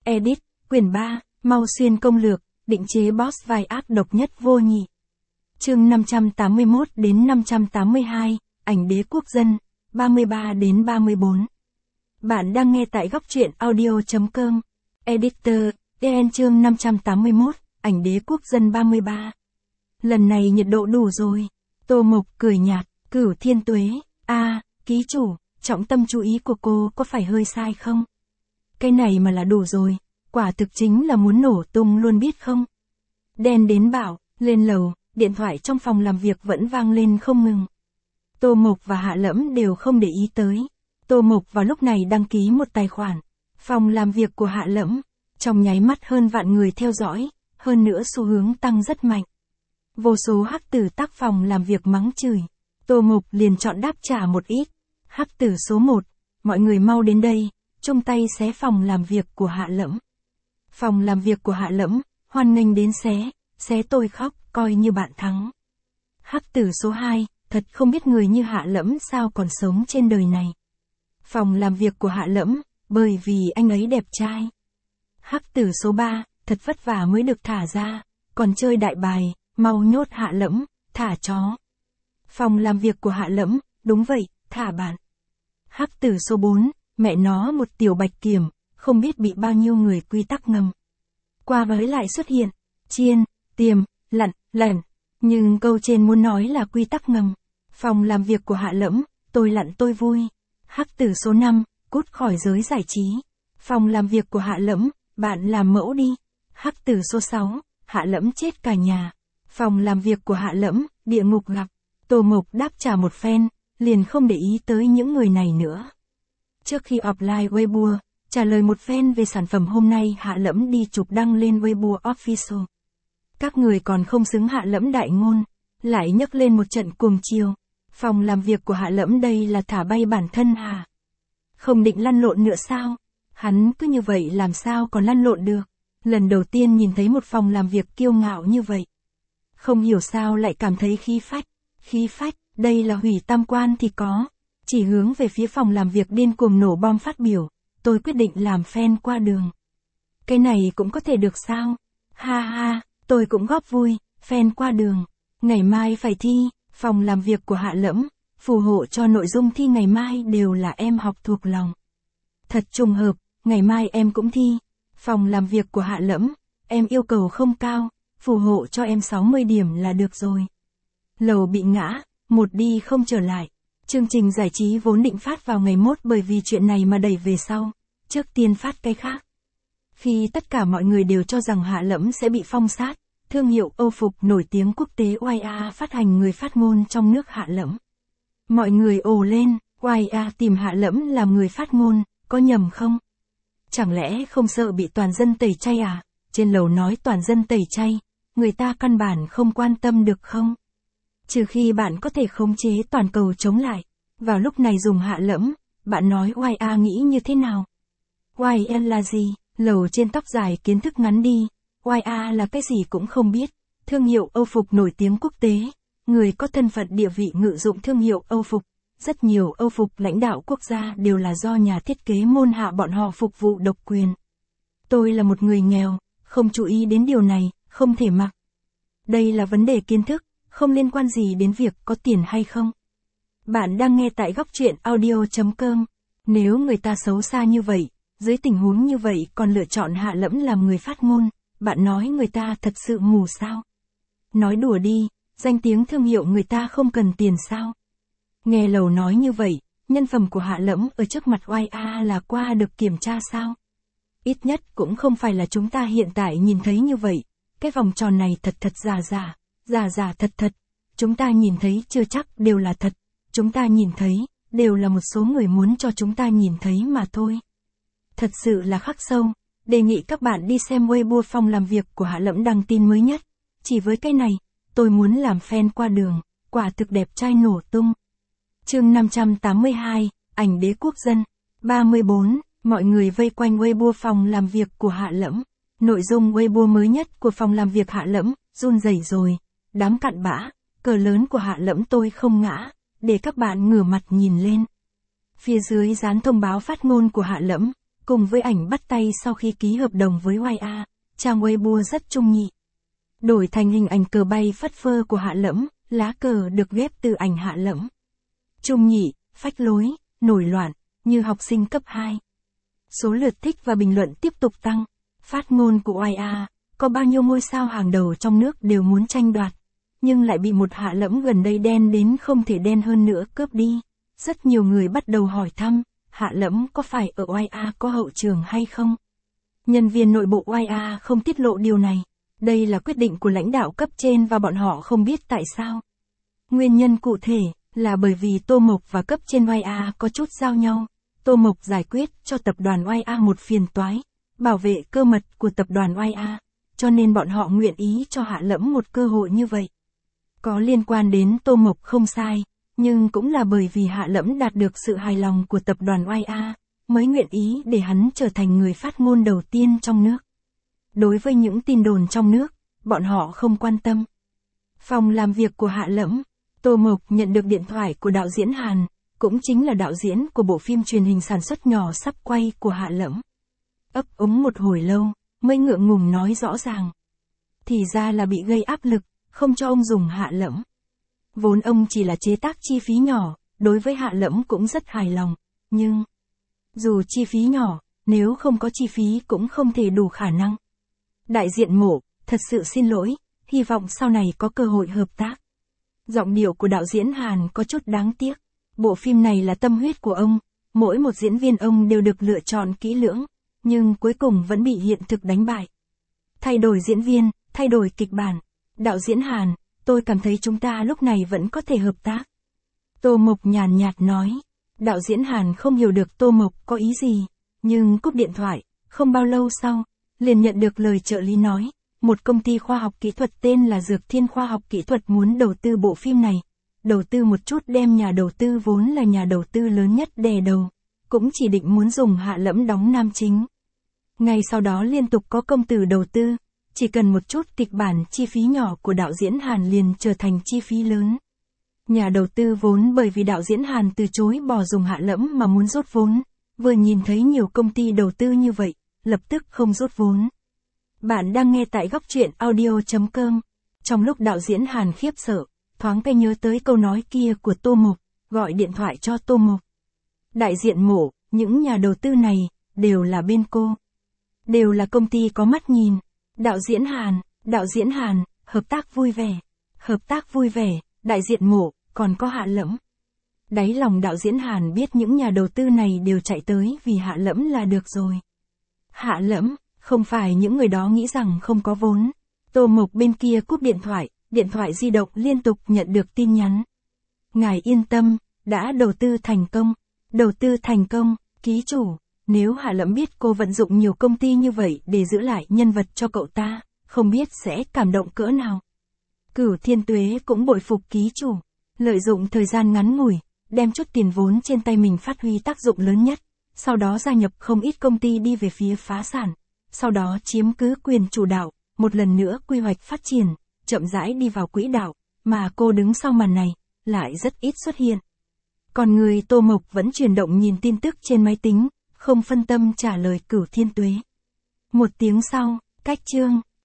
Edit, quyển 3, Mau Xuyên công lược, định chế boss vai ác độc nhất vô nhị. Chương 581 đến 582, ảnh đế quốc dân, 33 đến 34. Bạn đang nghe tại góc truyện audio.com. Editor, EN chương 581, ảnh đế quốc dân 33. Lần này nhiệt độ đủ rồi. Tô Mộc cười nhạt, Cửu Thiên Tuế, ký chủ, trọng tâm chú ý của cô có phải hơi sai không? Cái này mà là đủ rồi, quả thực chính là muốn nổ tung luôn biết không? Đen đến bảo, lên lầu, điện thoại trong phòng làm việc vẫn vang lên không ngừng. Tô Mộc và Hạ Lẫm đều không để ý tới. Tô Mộc vào lúc này đăng ký một tài khoản. Phòng làm việc của Hạ Lẫm, trong nháy mắt hơn vạn người theo dõi, hơn nữa xu hướng tăng rất mạnh. Vô số hắc tử tác phòng làm việc mắng chửi. Tô Mộc liền chọn đáp trả một ít. Hắc tử số 1, mọi người mau đến đây, chung tay xé phòng làm việc của Hạ Lẫm. Phòng làm việc của Hạ Lẫm, hoan nghênh đến xé tôi khóc, coi như bạn thắng. Hắc tử số 2, thật không biết người như Hạ Lẫm sao còn sống trên đời này. Phòng làm việc của Hạ Lẫm, bởi vì anh ấy đẹp trai. Hắc tử số 3, thật vất vả mới được thả ra, còn chơi đại bài, mau nhốt Hạ Lẫm, thả chó. Phòng làm việc của Hạ Lẫm, đúng vậy, thả bạn. Hắc tử số 4, mẹ nó một tiểu bạch kiểm, không biết bị bao nhiêu người quy tắc ngầm. Qua với lại xuất hiện, chiên, tiềm, lặn. Nhưng câu trên muốn nói là quy tắc ngầm. Phòng làm việc của Hạ Lẫm, tôi lặn tôi vui. Hắc tử số 5, cút khỏi giới giải trí. Phòng làm việc của Hạ Lẫm, bạn làm mẫu đi. Hắc tử số 6, Hạ Lẫm chết cả nhà. Phòng làm việc của Hạ Lẫm, địa ngục gặp. Tô Mộc đáp trả một phen, liền không để ý tới những người này nữa. Trước khi offline Weibo, trả lời một phen về sản phẩm hôm nay Hạ Lẫm đi chụp đăng lên Weibo Official. Các người còn không xứng Hạ Lẫm đại ngôn, lại nhấc lên một trận cuồng chiều. Phòng làm việc của Hạ Lẫm đây là thả bay bản thân hả? Không định lăn lộn nữa sao? Hắn cứ như vậy làm sao còn lăn lộn được? Lần đầu tiên nhìn thấy một phòng làm việc kiêu ngạo như vậy. Không hiểu sao lại cảm thấy khí phách, đây là hủy tam quan thì có. Chỉ hướng về phía phòng làm việc điên cuồng nổ bom phát biểu, tôi quyết định làm fan qua đường. Cái này cũng có thể được sao? Ha ha, tôi cũng góp vui, fan qua đường. Ngày mai phải thi, phòng làm việc của Hạ Lẫm, phù hộ cho nội dung thi ngày mai đều là em học thuộc lòng. Thật trùng hợp, ngày mai em cũng thi. Phòng làm việc của Hạ Lẫm, em yêu cầu không cao, phù hộ cho em 60 điểm là được rồi. Lầu bị ngã, một đi không trở lại. Chương trình giải trí vốn định phát vào ngày mốt bởi vì chuyện này mà đẩy về sau. Trước tiên phát cái khác. Khi tất cả mọi người đều cho rằng Hạ Lẫm sẽ bị phong sát, thương hiệu Âu phục nổi tiếng quốc tế YA phát hành người phát ngôn trong nước Hạ Lẫm. Mọi người ồ lên, YA tìm Hạ Lẫm làm người phát ngôn, có nhầm không? Chẳng lẽ không sợ bị toàn dân tẩy chay à? Trên lầu nói toàn dân tẩy chay, người ta căn bản không quan tâm được không? Trừ khi bạn có thể khống chế toàn cầu chống lại. Vào lúc này dùng Hạ Lẫm, bạn nói YA nghĩ như thế nào? YA là gì? Lầu trên tóc dài kiến thức ngắn đi. YA là cái gì cũng không biết. Thương hiệu Âu phục nổi tiếng quốc tế. Người có thân phận địa vị ngự dụng thương hiệu Âu phục. Rất nhiều Âu phục lãnh đạo quốc gia đều là do nhà thiết kế môn hạ bọn họ phục vụ độc quyền. Tôi là một người nghèo, không chú ý đến điều này, không thể mặc. Đây là vấn đề kiến thức, không liên quan gì đến việc có tiền hay không. Bạn đang nghe tại góc truyện audio.com. Nếu người ta xấu xa như vậy, dưới tình huống như vậy còn lựa chọn Hạ Lẫm làm người phát ngôn, bạn nói người ta thật sự mù sao? Nói đùa đi, danh tiếng thương hiệu người ta không cần tiền sao? Nghe lầu nói như vậy, nhân phẩm của Hạ Lẫm ở trước mặt YA là qua được kiểm tra sao? Ít nhất cũng không phải là chúng ta hiện tại nhìn thấy như vậy. Cái vòng tròn này thật giả thật. Chúng ta nhìn thấy chưa chắc đều là thật. Chúng ta nhìn thấy, đều là một số người muốn cho chúng ta nhìn thấy mà thôi. Thật sự là khắc sâu. Đề nghị các bạn đi xem Weibo phòng làm việc của Hạ Lẫm đăng tin mới nhất. Chỉ với cái này, tôi muốn làm fan qua đường, quả thực đẹp trai nổ tung. Chương 582, ảnh đế quốc dân, 34, mọi người vây quanh Weibo phòng làm việc của Hạ Lẫm. Nội dung Weibo mới nhất của phòng làm việc Hạ Lẫm, run rẩy rồi, đám cặn bã, cờ lớn của Hạ Lẫm tôi không ngã, để các bạn ngửa mặt nhìn lên. Phía dưới dán thông báo phát ngôn của Hạ Lẫm, cùng với ảnh bắt tay sau khi ký hợp đồng với YA, trang Weibo rất trung nhị. Đổi thành hình ảnh cờ bay phất phơ của Hạ Lẫm, lá cờ được ghép từ ảnh Hạ Lẫm. Trung nhị, phách lối, nổi loạn, như học sinh cấp 2. Số lượt thích và bình luận tiếp tục tăng. Phát ngôn của YA, có bao nhiêu ngôi sao hàng đầu trong nước đều muốn tranh đoạt, nhưng lại bị một Hạ Lẫm gần đây đen đến không thể đen hơn nữa cướp đi. Rất nhiều người bắt đầu hỏi thăm, Hạ Lẫm có phải ở YA có hậu trường hay không? Nhân viên nội bộ YA không tiết lộ điều này. Đây là quyết định của lãnh đạo cấp trên và bọn họ không biết tại sao. Nguyên nhân cụ thể là bởi vì Tô Mộc và cấp trên YA có chút giao nhau. Tô Mộc giải quyết cho tập đoàn YA một phiền toái, bảo vệ cơ mật của tập đoàn YA, cho nên bọn họ nguyện ý cho Hạ Lẫm một cơ hội như vậy. Có liên quan đến Tô Mộc không sai, nhưng cũng là bởi vì Hạ Lẫm đạt được sự hài lòng của tập đoàn YA, mới nguyện ý để hắn trở thành người phát ngôn đầu tiên trong nước. Đối với những tin đồn trong nước, bọn họ không quan tâm. Phòng làm việc của Hạ Lẫm, Tô Mộc nhận được điện thoại của đạo diễn Hàn, cũng chính là đạo diễn của bộ phim truyền hình sản xuất nhỏ sắp quay của Hạ Lẫm. Ấp úng một hồi lâu, mới ngượng ngùng nói rõ ràng. Thì ra là bị gây áp lực, không cho ông dùng Hạ Lẫm. Vốn ông chỉ là chế tác chi phí nhỏ, đối với Hạ Lẫm cũng rất hài lòng, nhưng dù chi phí nhỏ, nếu không có chi phí cũng không thể đủ khả năng. Đại diện Mộ, thật sự xin lỗi, hy vọng sau này có cơ hội hợp tác. Giọng điệu của đạo diễn Hàn có chút đáng tiếc. Bộ phim này là tâm huyết của ông, mỗi một diễn viên ông đều được lựa chọn kỹ lưỡng, nhưng cuối cùng vẫn bị hiện thực đánh bại. Thay đổi diễn viên, thay đổi kịch bản. Đạo diễn Hàn, tôi cảm thấy chúng ta lúc này vẫn có thể hợp tác. Tô Mộc nhàn nhạt nói. Đạo diễn Hàn không hiểu được Tô Mộc có ý gì, nhưng cúp điện thoại, không bao lâu sau, liền nhận được lời trợ lý nói, một công ty khoa học kỹ thuật tên là Dược Thiên Khoa học Kỹ thuật muốn đầu tư bộ phim này. Đầu tư một chút đem nhà đầu tư vốn là nhà đầu tư lớn nhất đè đầu, cũng chỉ định muốn dùng Hạ Lẫm đóng nam chính. Ngay sau đó liên tục có công tử đầu tư, chỉ cần một chút kịch bản chi phí nhỏ của đạo diễn Hàn liền trở thành chi phí lớn. Nhà đầu tư vốn bởi vì đạo diễn Hàn từ chối bỏ dùng Hạ Lẫm mà muốn rút vốn, vừa nhìn thấy nhiều công ty đầu tư như vậy, lập tức không rút vốn. Bạn đang nghe tại góc truyện audio.com. Trong lúc đạo diễn Hàn khiếp sợ, thoáng cái nhớ tới câu nói kia của Tô Mộc, gọi điện thoại cho Tô Mộc. Đại diện Mộ, những nhà đầu tư này, đều là bên cô. Đều là công ty có mắt nhìn. Đạo diễn Hàn, hợp tác vui vẻ. Hợp tác vui vẻ, đại diện Mộ, còn có Hạ Lẫm. Đáy lòng đạo diễn Hàn biết những nhà đầu tư này đều chạy tới vì Hạ Lẫm là được rồi. Hạ Lẫm, không phải những người đó nghĩ rằng không có vốn. Tô Mộc bên kia cúp điện thoại di động liên tục nhận được tin nhắn. Ngài yên tâm, đã đầu tư thành công. Đầu tư thành công, ký chủ. Nếu Hạ Lẫm biết cô vận dụng nhiều công ty như vậy để giữ lại nhân vật cho cậu ta, không biết sẽ cảm động cỡ nào. Cửu Thiên Tuế cũng bội phục ký chủ. Lợi dụng thời gian ngắn ngủi, đem chút tiền vốn trên tay mình phát huy tác dụng lớn nhất. Sau đó gia nhập không ít công ty đi về phía phá sản. Sau đó chiếm cứ quyền chủ đạo, một lần nữa quy hoạch phát triển, chậm rãi đi vào quỹ đạo, mà cô đứng sau màn này, lại rất ít xuất hiện. Còn người Tô Mộc vẫn chuyển động nhìn tin tức trên máy tính, không phân tâm trả lời Cửu Thiên Tuế. Một tiếng sau, cách chương.